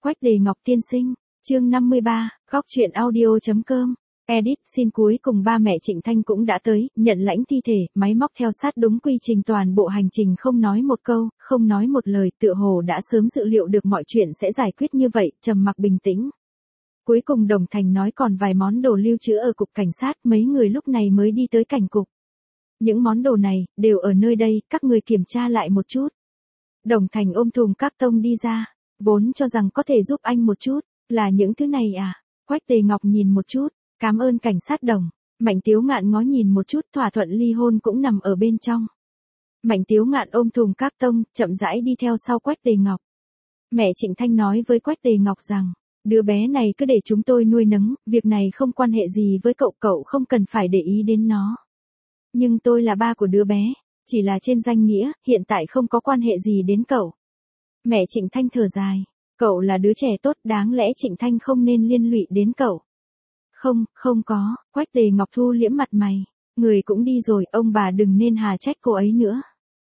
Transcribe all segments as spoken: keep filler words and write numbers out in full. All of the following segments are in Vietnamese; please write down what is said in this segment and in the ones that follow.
Quách Đề Ngọc tiên sinh, chương năm mươi ba, góc truyện audio.com. Edit, xin cuối cùng ba mẹ Trịnh Thanh cũng đã tới, nhận lãnh thi thể, máy móc theo sát đúng quy trình toàn bộ hành trình không nói một câu, không nói một lời, tựa hồ đã sớm dự liệu được mọi chuyện sẽ giải quyết như vậy, trầm mặc bình tĩnh. Cuối cùng Đồng Thành nói còn vài món đồ lưu trữ ở cục cảnh sát, mấy người lúc này mới đi tới cảnh cục. Những món đồ này, đều ở nơi đây, các người kiểm tra lại một chút. Đồng Thành ôm thùng các tông đi ra, vốn cho rằng có thể giúp anh một chút, là những thứ này à? Quách Tề Ngọc nhìn một chút, cảm ơn cảnh sát Đồng. Mạnh Tiếu Ngạn ngó nhìn một chút, thỏa thuận ly hôn cũng nằm ở bên trong. Mạnh Tiếu Ngạn ôm thùng các tông, chậm rãi đi theo sau Quách Tề Ngọc. Mẹ Trịnh Thanh nói với Quách Tề Ngọc rằng, đứa bé này cứ để chúng tôi nuôi nấng, việc này không quan hệ gì với cậu, cậu không cần phải để ý đến nó. Nhưng tôi là ba của đứa bé, chỉ là trên danh nghĩa, hiện tại không có quan hệ gì đến cậu. Mẹ Trịnh Thanh thở dài, cậu là đứa trẻ tốt, đáng lẽ Trịnh Thanh không nên liên lụy đến cậu. Không, không có, Quách Tề Ngọc thu liễm mặt mày, người cũng đi rồi, ông bà đừng nên hà trách cô ấy nữa.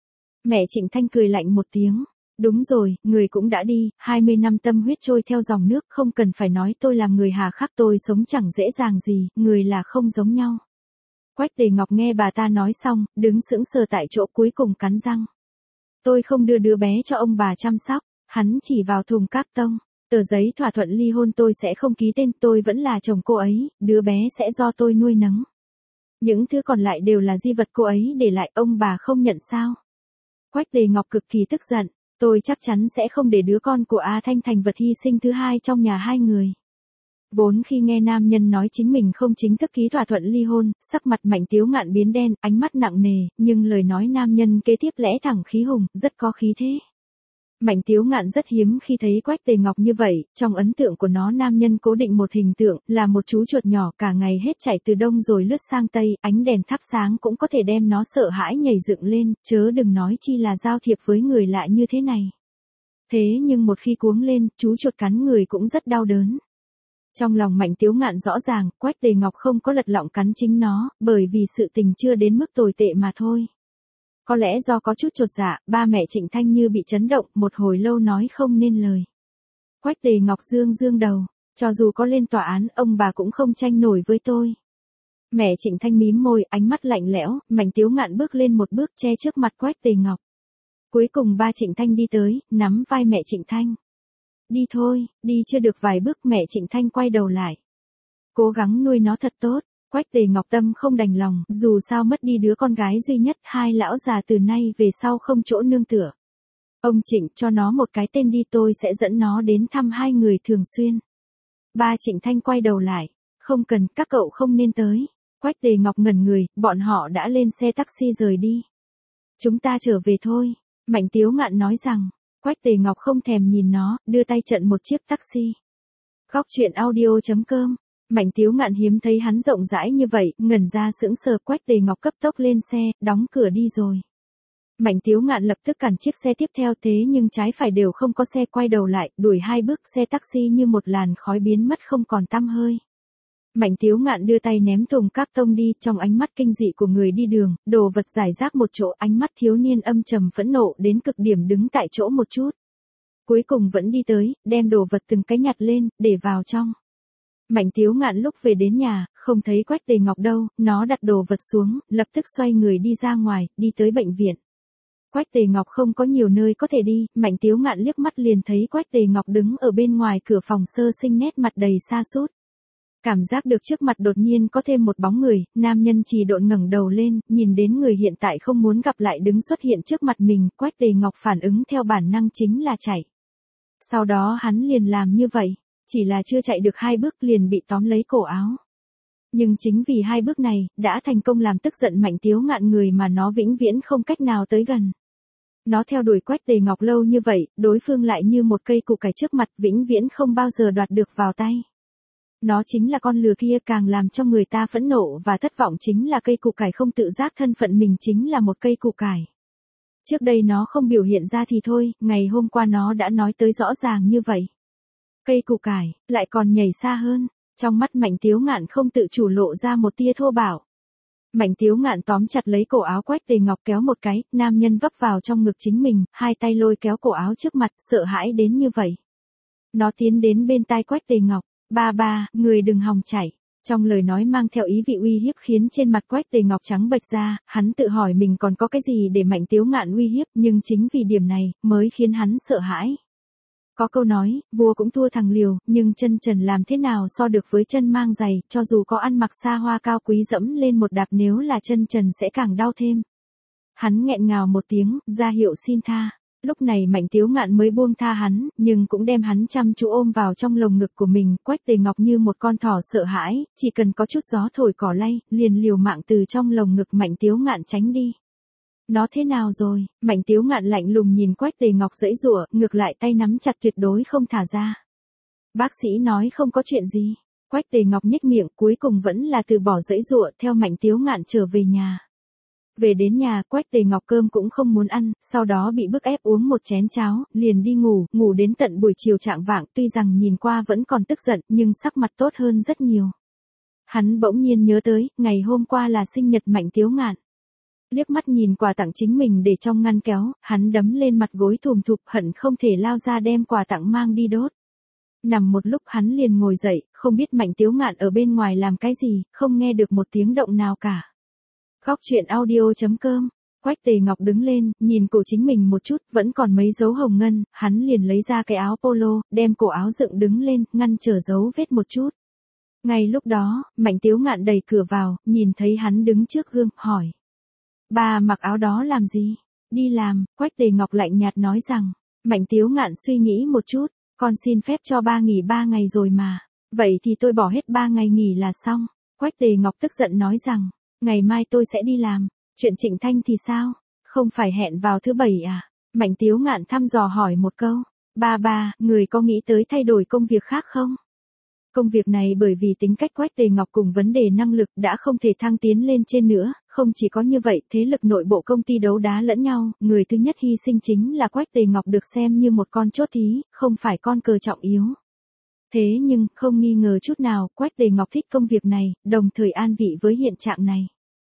Mẹ Trịnh Thanh cười lạnh một tiếng, đúng rồi, người cũng đã đi, hai mươi năm tâm huyết trôi theo dòng nước, không cần phải nói tôi làm người hà khắc, tôi sống chẳng dễ dàng gì, người là không giống nhau. Quách Tề Ngọc nghe bà ta nói xong, đứng sững sờ tại chỗ, cuối cùng cắn răng. Tôi không đưa đứa bé cho ông bà chăm sóc, hắn chỉ vào thùng các tông. Tờ giấy thỏa thuận ly hôn tôi sẽ không ký tên, tôi vẫn là chồng cô ấy, đứa bé sẽ do tôi nuôi nấng. Những thứ còn lại đều là di vật cô ấy để lại, ông bà không nhận sao? Quách Tề Ngọc cực kỳ tức giận, tôi chắc chắn sẽ không để đứa con của A Thanh thành vật hy sinh thứ hai trong nhà hai người. Vốn khi nghe nam nhân nói chính mình không chính thức ký thỏa thuận ly hôn, sắc mặt Mạnh Tiếu Ngạn biến đen, ánh mắt nặng nề, nhưng lời nói nam nhân kế tiếp lẽ thẳng khí hùng, rất có khí thế. Mạnh Tiếu Ngạn rất hiếm khi thấy Quách Tề Ngọc như vậy, trong ấn tượng của nó nam nhân cố định một hình tượng, là một chú chuột nhỏ cả ngày hết chạy từ đông rồi lướt sang tây, ánh đèn thắp sáng cũng có thể đem nó sợ hãi nhảy dựng lên, chớ đừng nói chi là giao thiệp với người lạ như thế này. Thế nhưng một khi cuống lên, chú chuột cắn người cũng rất đau đớn. Trong lòng Mạnh Tiếu Ngạn rõ ràng, Quách Tề Ngọc không có lật lọng cắn chính nó, bởi vì sự tình chưa đến mức tồi tệ mà thôi. Có lẽ do có chút chột dạ, ba mẹ Trịnh Thanh như bị chấn động, một hồi lâu nói không nên lời. Quách Tề Ngọc dương dương đầu, cho dù có lên tòa án, ông bà cũng không tranh nổi với tôi. Mẹ Trịnh Thanh mím môi, ánh mắt lạnh lẽo, Mạnh Tiếu Ngạn bước lên một bước che trước mặt Quách Tề Ngọc. Cuối cùng ba Trịnh Thanh đi tới, nắm vai mẹ Trịnh Thanh. Đi thôi, đi chưa được vài bước mẹ Trịnh Thanh quay đầu lại. Cố gắng nuôi nó thật tốt. Quách Tề Ngọc tâm không đành lòng, dù sao mất đi đứa con gái duy nhất, hai lão già từ nay về sau không chỗ nương tựa. Ông Trịnh cho nó một cái tên đi, tôi sẽ dẫn nó đến thăm hai người thường xuyên. Ba Trịnh Thanh quay đầu lại, không cần, các cậu không nên tới. Quách Tề Ngọc ngẩn người, bọn họ đã lên xe taxi rời đi. Chúng ta trở về thôi, Mạnh Tiếu Ngạn nói rằng. Quách Tề Ngọc không thèm nhìn nó, đưa tay chặn một chiếc taxi. Góc truyện audio.com. Mạnh Tiếu Ngạn hiếm thấy hắn rộng rãi như vậy, ngẩn ra sững sờ. Quách Tề Ngọc cấp tốc lên xe, đóng cửa đi rồi. Mạnh Tiếu Ngạn lập tức cản chiếc xe tiếp theo, thế nhưng trái phải đều không có xe, quay đầu lại, đuổi hai bước, xe taxi như một làn khói biến mất không còn tăm hơi. Mạnh Tiếu Ngạn đưa tay ném thùng các tông đi, trong ánh mắt kinh dị của người đi đường, đồ vật rải rác một chỗ, ánh mắt thiếu niên âm trầm phẫn nộ đến cực điểm, đứng tại chỗ một chút. Cuối cùng vẫn đi tới, đem đồ vật từng cái nhặt lên, để vào trong. Mạnh Tiếu Ngạn lúc về đến nhà, không thấy Quách Tề Ngọc đâu, nó đặt đồ vật xuống, lập tức xoay người đi ra ngoài, đi tới bệnh viện. Quách Tề Ngọc không có nhiều nơi có thể đi, Mạnh Tiếu Ngạn liếc mắt liền thấy Quách Tề Ngọc đứng ở bên ngoài cửa phòng sơ sinh, nét mặt đầy sa sút. Cảm giác được trước mặt đột nhiên có thêm một bóng người, nam nhân trì độn ngẩng đầu lên, nhìn đến người hiện tại không muốn gặp lại đứng xuất hiện trước mặt mình, Quách Tề Ngọc phản ứng theo bản năng chính là chạy. Sau đó hắn liền làm như vậy, chỉ là chưa chạy được hai bước liền bị tóm lấy cổ áo. Nhưng chính vì hai bước này, đã thành công làm tức giận Mạnh Tiếu Ngạn, người mà nó vĩnh viễn không cách nào tới gần. Nó theo đuổi Quách Tề Ngọc lâu như vậy, đối phương lại như một cây củ cải trước mặt, vĩnh viễn không bao giờ đoạt được vào tay. Nó chính là con lừa kia, càng làm cho người ta phẫn nộ và thất vọng chính là cây củ cải không tự giác thân phận mình chính là một cây củ cải. Trước đây nó không biểu hiện ra thì thôi, ngày hôm qua nó đã nói tới rõ ràng như vậy. Cây củ cải, lại còn nhảy xa hơn, trong mắt Mạnh Tiếu Ngạn không tự chủ lộ ra một tia thô bạo. Mạnh Tiếu Ngạn tóm chặt lấy cổ áo Quách Tề Ngọc kéo một cái, nam nhân vấp vào trong ngực chính mình, hai tay lôi kéo cổ áo trước mặt, sợ hãi đến như vậy. Nó tiến đến bên tai Quách Tề Ngọc, ba ba, người đừng hòng chạy. Trong lời nói mang theo ý vị uy hiếp khiến trên mặt Quách Tề Ngọc trắng bệch ra, hắn tự hỏi mình còn có cái gì để Mạnh Tiếu Ngạn uy hiếp, nhưng chính vì điểm này, mới khiến hắn sợ hãi. Có câu nói, vua cũng thua thằng liều, nhưng chân trần làm thế nào so được với chân mang giày, cho dù có ăn mặc xa hoa cao quý dẫm lên một đạp nếu là chân trần sẽ càng đau thêm. Hắn nghẹn ngào một tiếng, ra hiệu xin tha. Lúc này Mạnh Tiếu Ngạn mới buông tha hắn, nhưng cũng đem hắn chăm chú ôm vào trong lồng ngực của mình. Quách Tề Ngọc như một con thỏ sợ hãi, chỉ cần có chút gió thổi cỏ lay, liền liều mạng từ trong lồng ngực Mạnh Tiếu Ngạn tránh đi. Nó thế nào rồi? Mạnh Tiếu Ngạn lạnh lùng nhìn Quách Tề Ngọc giãy giụa, ngược lại tay nắm chặt tuyệt đối không thả ra. Bác sĩ nói không có chuyện gì. Quách Tề Ngọc nhếch miệng, cuối cùng vẫn là từ bỏ giãy giụa, theo Mạnh Tiếu Ngạn trở về nhà. Về đến nhà, Quách Tề Ngọc cơm cũng không muốn ăn, sau đó bị bức ép uống một chén cháo, liền đi ngủ, ngủ đến tận buổi chiều chạng vạng, tuy rằng nhìn qua vẫn còn tức giận, nhưng sắc mặt tốt hơn rất nhiều. Hắn bỗng nhiên nhớ tới, ngày hôm qua là sinh nhật Mạnh Tiếu Ngạn. Liếc mắt nhìn quà tặng chính mình để trong ngăn kéo, hắn đấm lên mặt gối thùm thụp, hận không thể lao ra đem quà tặng mang đi đốt. Nằm một lúc hắn liền ngồi dậy, không biết Mạnh Tiếu Ngạn ở bên ngoài làm cái gì, không nghe được một tiếng động nào cả. Góc truyện audio chấm com. Quách Tề Ngọc đứng lên, nhìn cổ chính mình một chút, vẫn còn mấy dấu hồng ngân, hắn liền lấy ra cái áo polo, đem cổ áo dựng đứng lên, ngăn trở dấu vết một chút. Ngay lúc đó, Mạnh Tiếu Ngạn đẩy cửa vào, nhìn thấy hắn đứng trước gương, hỏi. Bà mặc áo đó làm gì? Đi làm. Quách Tề Ngọc lạnh nhạt nói rằng. Mạnh Tiếu Ngạn suy nghĩ một chút, con xin phép cho ba nghỉ ba ngày rồi mà. Vậy thì tôi bỏ hết ba ngày nghỉ là xong. Quách Tề Ngọc tức giận nói rằng. Ngày mai tôi sẽ đi làm. Chuyện Trịnh Thanh thì sao? Không phải hẹn vào thứ bảy à? Mạnh Tiếu Ngạn thăm dò hỏi một câu. Ba ba, người có nghĩ tới thay đổi công việc khác không? Công việc này bởi vì tính cách Quách Tề Ngọc cùng vấn đề năng lực đã không thể thăng tiến lên trên nữa, không chỉ có như vậy, thế lực nội bộ công ty đấu đá lẫn nhau, người thứ nhất hy sinh chính là Quách Tề Ngọc được xem như một con chốt thí, không phải con cờ trọng yếu. Thế nhưng, không nghi ngờ chút nào, Quách Tề Ngọc thích công việc này, đồng thời an vị với hiện trạng này.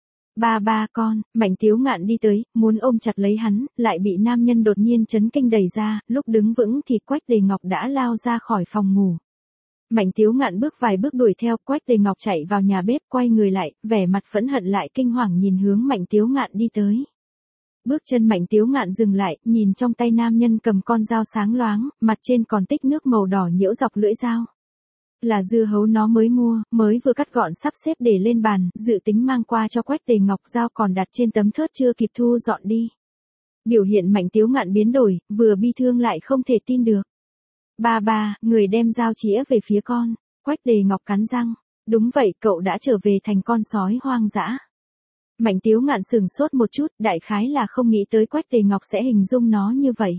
Ba ba con, Mạnh Tiếu Ngạn đi tới, muốn ôm chặt lấy hắn, lại bị nam nhân đột nhiên chấn kinh đẩy ra, lúc đứng vững thì Quách Tề Ngọc đã lao ra khỏi phòng ngủ. Mạnh Tiếu Ngạn bước vài bước đuổi theo, Quách Tề Ngọc chạy vào nhà bếp, quay người lại, vẻ mặt phẫn hận lại kinh hoàng nhìn hướng Mạnh Tiếu Ngạn đi tới. Bước chân Mạnh Tiếu Ngạn dừng lại, nhìn trong tay nam nhân cầm con dao sáng loáng, mặt trên còn tích nước màu đỏ nhiễu dọc lưỡi dao. Là dưa hấu nó mới mua, mới vừa cắt gọn sắp xếp để lên bàn, dự tính mang qua cho Quách Tề Ngọc, dao còn đặt trên tấm thớt chưa kịp thu dọn đi. Biểu hiện Mạnh Tiếu Ngạn biến đổi, vừa bi thương lại không thể tin được. Ba ba, người đem dao chĩa về phía con. Quách Tề Ngọc cắn răng. Đúng vậy, cậu đã trở về thành con sói hoang dã. Mạnh Tiếu Ngạn sừng sốt một chút, đại khái là không nghĩ tới Quách Tề Ngọc sẽ hình dung nó như vậy.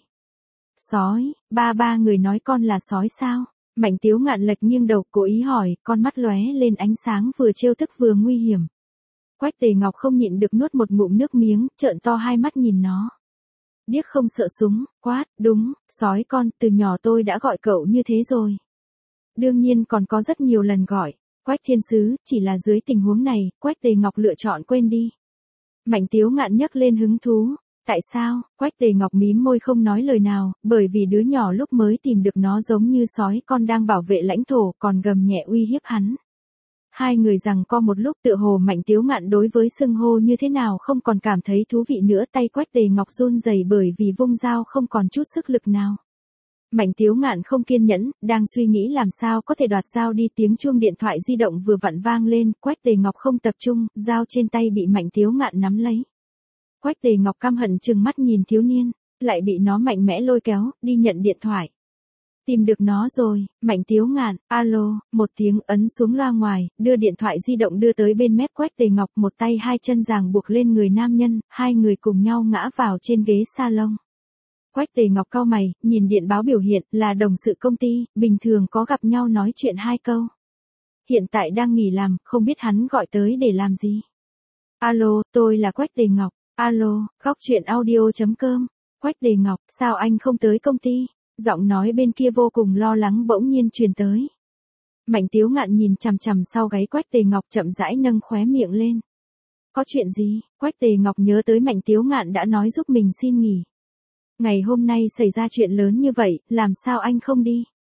Sói, ba ba người nói con là sói sao? Mạnh Tiếu Ngạn lệch nghiêng đầu, cố ý hỏi, con mắt lóe lên ánh sáng vừa trêu tức vừa nguy hiểm. Quách Tề Ngọc không nhịn được nuốt một ngụm nước miếng, trợn to hai mắt nhìn nó. Điếc không sợ súng, quát, đúng, sói con, từ nhỏ tôi đã gọi cậu như thế rồi. Đương nhiên còn có rất nhiều lần gọi. Quách Thiên Sứ, chỉ là dưới tình huống này, Quách Tề Ngọc lựa chọn quên đi. Mạnh Tiếu Ngạn nhấc lên hứng thú. Tại sao? Quách Tề Ngọc mím môi không nói lời nào, bởi vì đứa nhỏ lúc mới tìm được nó giống như sói con đang bảo vệ lãnh thổ, còn gầm nhẹ uy hiếp hắn. Hai người giằng co một lúc, tựa hồ Mạnh Tiếu Ngạn đối với xưng hô như thế nào không còn cảm thấy thú vị nữa, tay Quách Tề Ngọc run rẩy bởi vì vung dao không còn chút sức lực nào. Mạnh Tiếu Ngạn không kiên nhẫn, đang suy nghĩ làm sao có thể đoạt dao đi, tiếng chuông điện thoại di động vừa vặn vang lên, Quách Tề Ngọc không tập trung, dao trên tay bị Mạnh Tiếu Ngạn nắm lấy. Quách Tề Ngọc căm hận trừng mắt nhìn thiếu niên, lại bị nó mạnh mẽ lôi kéo, đi nhận điện thoại. Tìm được nó rồi, Mạnh Tiếu Ngạn, alo, một tiếng ấn xuống loa ngoài, đưa điện thoại di động đưa tới bên mép Quách Tề Ngọc, một tay hai chân ràng buộc lên người nam nhân, hai người cùng nhau ngã vào trên ghế salon. Quách Tề Ngọc cau mày, nhìn điện báo biểu hiện, là đồng sự công ty, bình thường có gặp nhau nói chuyện hai câu. Hiện tại đang nghỉ làm, không biết hắn gọi tới để làm gì. Alo, tôi là Quách Tề Ngọc, alo, góc truyện audio chấm com, Quách Tề Ngọc, sao anh không tới công ty? Giọng nói bên kia vô cùng lo lắng bỗng nhiên truyền tới. Mạnh Tiếu Ngạn nhìn chằm chằm sau gáy Quách Tề Ngọc, chậm rãi nâng khóe miệng lên. Có chuyện gì? Quách Tề Ngọc nhớ tới Mạnh Tiếu Ngạn đã nói giúp mình xin nghỉ. Ngày hôm nay xảy ra chuyện lớn như vậy, làm sao anh không đi?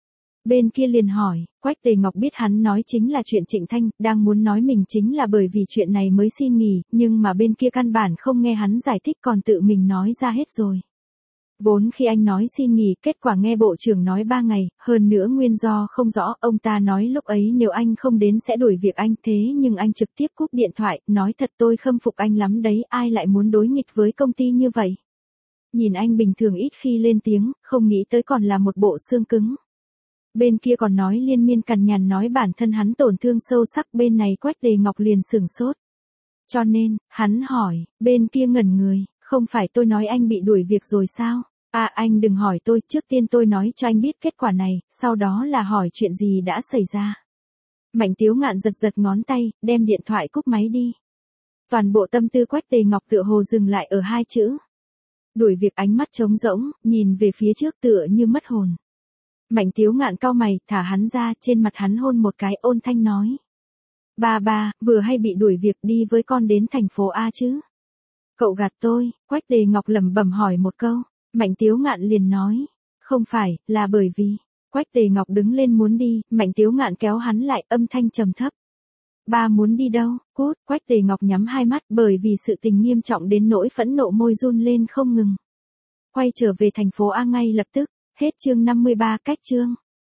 Bên kia liền hỏi, Quách Tề Ngọc biết hắn nói chính là chuyện Trịnh Thanh, đang muốn nói mình chính là bởi vì chuyện này mới xin nghỉ, nhưng mà bên kia căn bản không nghe hắn giải thích còn tự mình nói ra hết rồi. Vốn khi anh nói xin nghỉ, kết quả nghe bộ trưởng nói ba ngày, hơn nữa nguyên do không rõ, ông ta nói lúc ấy nếu anh không đến sẽ đuổi việc anh, thế nhưng anh trực tiếp cúp điện thoại, nói thật tôi khâm phục anh lắm đấy, ai lại muốn đối nghịch với công ty như vậy. Nhìn anh bình thường ít khi lên tiếng, không nghĩ tới còn là một bộ xương cứng. Bên kia còn nói liên miên cằn nhằn nói bản thân hắn tổn thương sâu sắc, bên này Quách Tề Ngọc liền sửng sốt. Cho nên, hắn hỏi, bên kia ngẩn người, không phải tôi nói anh bị đuổi việc rồi sao? À anh đừng hỏi tôi, trước tiên tôi nói cho anh biết kết quả này, sau đó là hỏi chuyện gì đã xảy ra. Mạnh Tiếu Ngạn giật giật ngón tay, đem điện thoại cúp máy đi. Toàn bộ tâm tư Quách Tề Ngọc tựa hồ dừng lại ở hai chữ. Đuổi việc, ánh mắt trống rỗng, nhìn về phía trước tựa như mất hồn. Mạnh Tiếu Ngạn cau mày, thả hắn ra, trên mặt hắn hôn một cái, ôn thanh nói. Ba ba, vừa hay bị đuổi việc, đi với con đến thành phố A chứ? Cậu gạt tôi, Quách Tề Ngọc lẩm bẩm hỏi một câu. Mạnh Tiếu Ngạn liền nói. Không phải, là bởi vì. Quách Tề Ngọc đứng lên muốn đi, Mạnh Tiếu Ngạn kéo hắn lại, âm thanh trầm thấp. Ba muốn đi đâu? Cút. Quách Tề Ngọc nhắm hai mắt, bởi vì sự tình nghiêm trọng đến nỗi phẫn nộ môi run lên không ngừng. Quay trở về thành phố A ngay lập tức. Hết chương năm mươi ba, cách chương.